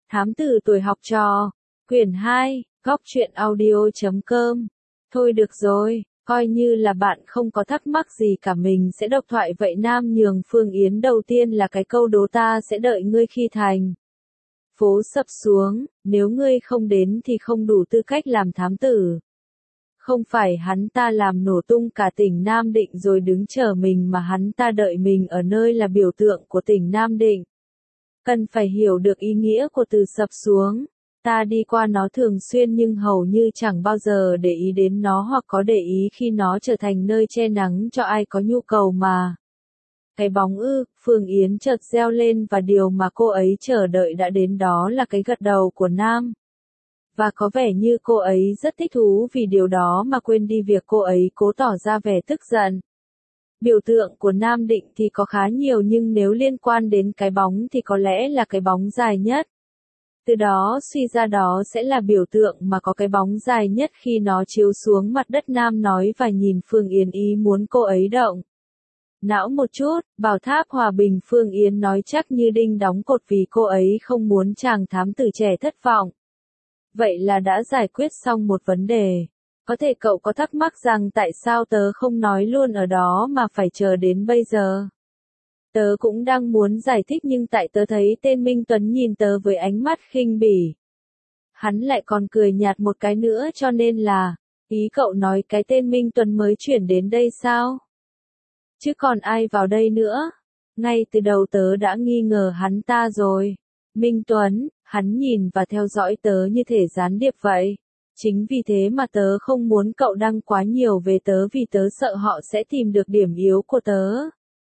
Thám tử tuổi học trò, quyển 2, góc truyện audio.com. Thôi được rồi, coi như là bạn không có thắc mắc gì cả, mình sẽ độc thoại vậy. Nam nhường Phương Yến đầu tiên là cái câu đố ta sẽ đợi ngươi khi thành phố sập xuống, nếu ngươi không đến thì không đủ tư cách làm thám tử. Không phải hắn ta làm nổ tung cả tỉnh Nam Định rồi đứng chờ mình, mà hắn ta đợi mình ở nơi là biểu tượng của tỉnh Nam Định. Cần phải hiểu được ý nghĩa của từ sập xuống. Ta đi qua nó thường xuyên nhưng hầu như chẳng bao giờ để ý đến nó, hoặc có để ý khi nó trở thành nơi che nắng cho ai có nhu cầu mà. Cái bóng ư? Phương Yến chợt reo lên, và điều mà cô ấy chờ đợi đã đến, đó là cái gật đầu của Nam. Và có vẻ như cô ấy rất thích thú vì điều đó mà quên đi việc cô ấy cố tỏ ra vẻ tức giận. Biểu tượng của Nam Định thì có khá nhiều, nhưng nếu liên quan đến cái bóng thì có lẽ là cái bóng dài nhất. Từ đó suy ra đó sẽ là biểu tượng mà có cái bóng dài nhất khi nó chiếu xuống mặt đất. Nam nói và nhìn Phương Yến, ý muốn cô ấy động não một chút. Bảo tháp hòa bình, Phương Yến nói chắc như đinh đóng cột vì cô ấy không muốn chàng thám tử trẻ thất vọng. Vậy là đã giải quyết xong một vấn đề. Có thể cậu có thắc mắc rằng tại sao tớ không nói luôn ở đó mà phải chờ đến bây giờ. Tớ cũng đang muốn giải thích, nhưng tại tớ thấy tên Minh Tuấn nhìn tớ với ánh mắt khinh bỉ. Hắn lại còn cười nhạt một cái nữa, cho nên là, ý cậu nói cái tên Minh Tuấn mới chuyển đến đây sao? Chứ còn ai vào đây nữa? Ngay từ đầu tớ đã nghi ngờ hắn ta rồi. Minh Tuấn, hắn nhìn và theo dõi tớ như thể gián điệp vậy. Chính vì thế mà tớ không muốn cậu đăng quá nhiều về tớ, vì tớ sợ họ sẽ tìm được điểm yếu của tớ.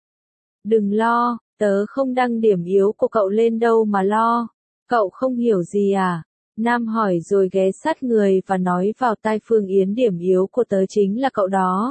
Đừng lo, tớ không đăng điểm yếu của cậu lên đâu mà lo. Cậu không hiểu gì à? Nam hỏi rồi ghé sát người và nói vào tai Phương Yến, điểm yếu của tớ chính là cậu đó.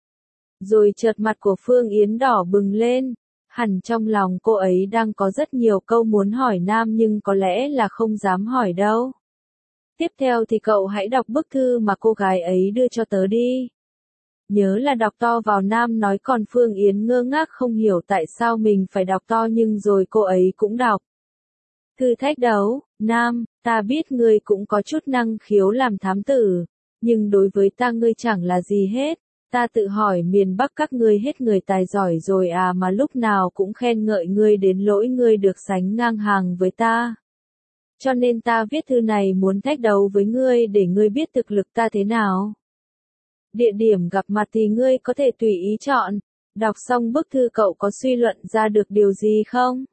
Rồi chợt mặt của Phương Yến đỏ bừng lên. Hẳn trong lòng cô ấy đang có rất nhiều câu muốn hỏi Nam, nhưng có lẽ là không dám hỏi đâu. Tiếp theo thì cậu hãy đọc bức thư mà cô gái ấy đưa cho tớ đi. Nhớ là đọc to vào, Nam nói. Còn Phương Yến ngơ ngác không hiểu tại sao mình phải đọc to, nhưng rồi cô ấy cũng đọc. Thử thách đấu. Nam, ta biết ngươi cũng có chút năng khiếu làm thám tử, nhưng đối với ta ngươi chẳng là gì hết. Ta tự hỏi miền Bắc các ngươi hết người tài giỏi rồi à, mà lúc nào cũng khen ngợi ngươi đến lỗi ngươi được sánh ngang hàng với ta. Cho nên ta viết thư này muốn thách đấu với ngươi để ngươi biết thực lực ta thế nào. Địa điểm gặp mặt thì ngươi có thể tùy ý chọn. Đọc xong bức thư cậu có suy luận ra được điều gì không?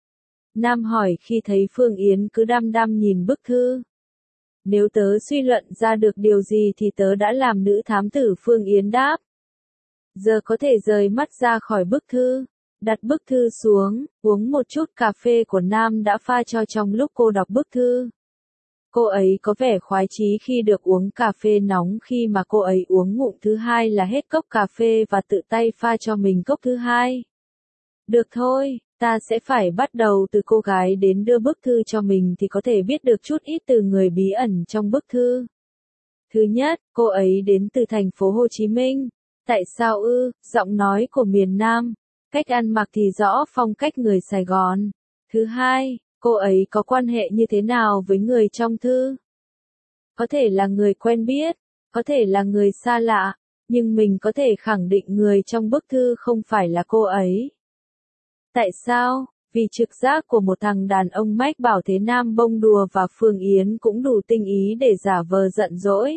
Nam hỏi khi thấy Phương Yến cứ đăm đăm nhìn bức thư. Nếu tớ suy luận ra được điều gì thì tớ đã làm nữ thám tử, Phương Yến đáp. Giờ có thể rời mắt ra khỏi bức thư. Đặt bức thư xuống, uống một chút cà phê của Nam đã pha cho trong lúc cô đọc bức thư. Cô ấy có vẻ khoái chí khi được uống cà phê nóng. Khi mà cô ấy uống ngụm thứ hai là hết cốc cà phê và tự tay pha cho mình cốc thứ hai. Được thôi, ta sẽ phải bắt đầu từ cô gái đến đưa bức thư cho mình thì có thể biết được chút ít từ người bí ẩn trong bức thư. Thứ nhất, cô ấy đến từ thành phố Hồ Chí Minh. Tại sao ư? Giọng nói của miền Nam. Cách ăn mặc thì rõ phong cách người Sài Gòn. Thứ hai, cô ấy có quan hệ như thế nào với người trong thư? Có thể là người quen biết, có thể là người xa lạ, nhưng mình có thể khẳng định người trong bức thư không phải là cô ấy. Tại sao? Vì trực giác của một thằng đàn ông mách bảo thế. Nam bông đùa và Phương Yến cũng đủ tinh ý để giả vờ giận dỗi.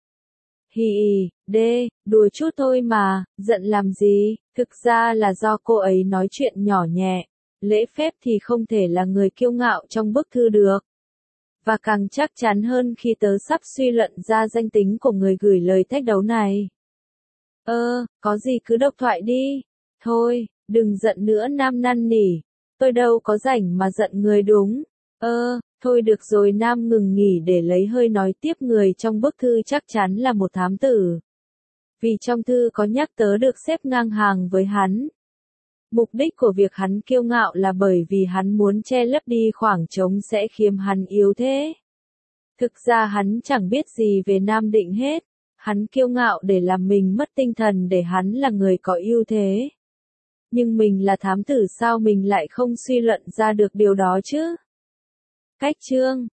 Đùa chút thôi mà, giận làm gì? Thực ra là do cô ấy nói chuyện nhỏ nhẹ. Lễ phép thì không thể là người kiêu ngạo trong bức thư được. Và càng chắc chắn hơn khi tớ sắp suy luận ra danh tính của người gửi lời thách đấu này. Có gì cứ độc thoại đi. Thôi, đừng giận nữa, Nam năn nỉ. Tôi đâu có rảnh mà giận người đúng. Thôi được rồi. Nam ngừng nghỉ để lấy hơi nói tiếp. Người trong bức thư chắc chắn là một thám tử. Vì trong thư có nhắc tớ được xếp ngang hàng với hắn. Mục đích của việc hắn kiêu ngạo là bởi vì hắn muốn che lấp đi khoảng trống sẽ khiến hắn yếu thế. Thực ra hắn chẳng biết gì về Nam Định hết. Hắn kiêu ngạo để làm mình mất tinh thần, để hắn là người có ưu thế. Nhưng mình là thám tử, sao mình lại không suy luận ra được điều đó chứ? Cách chương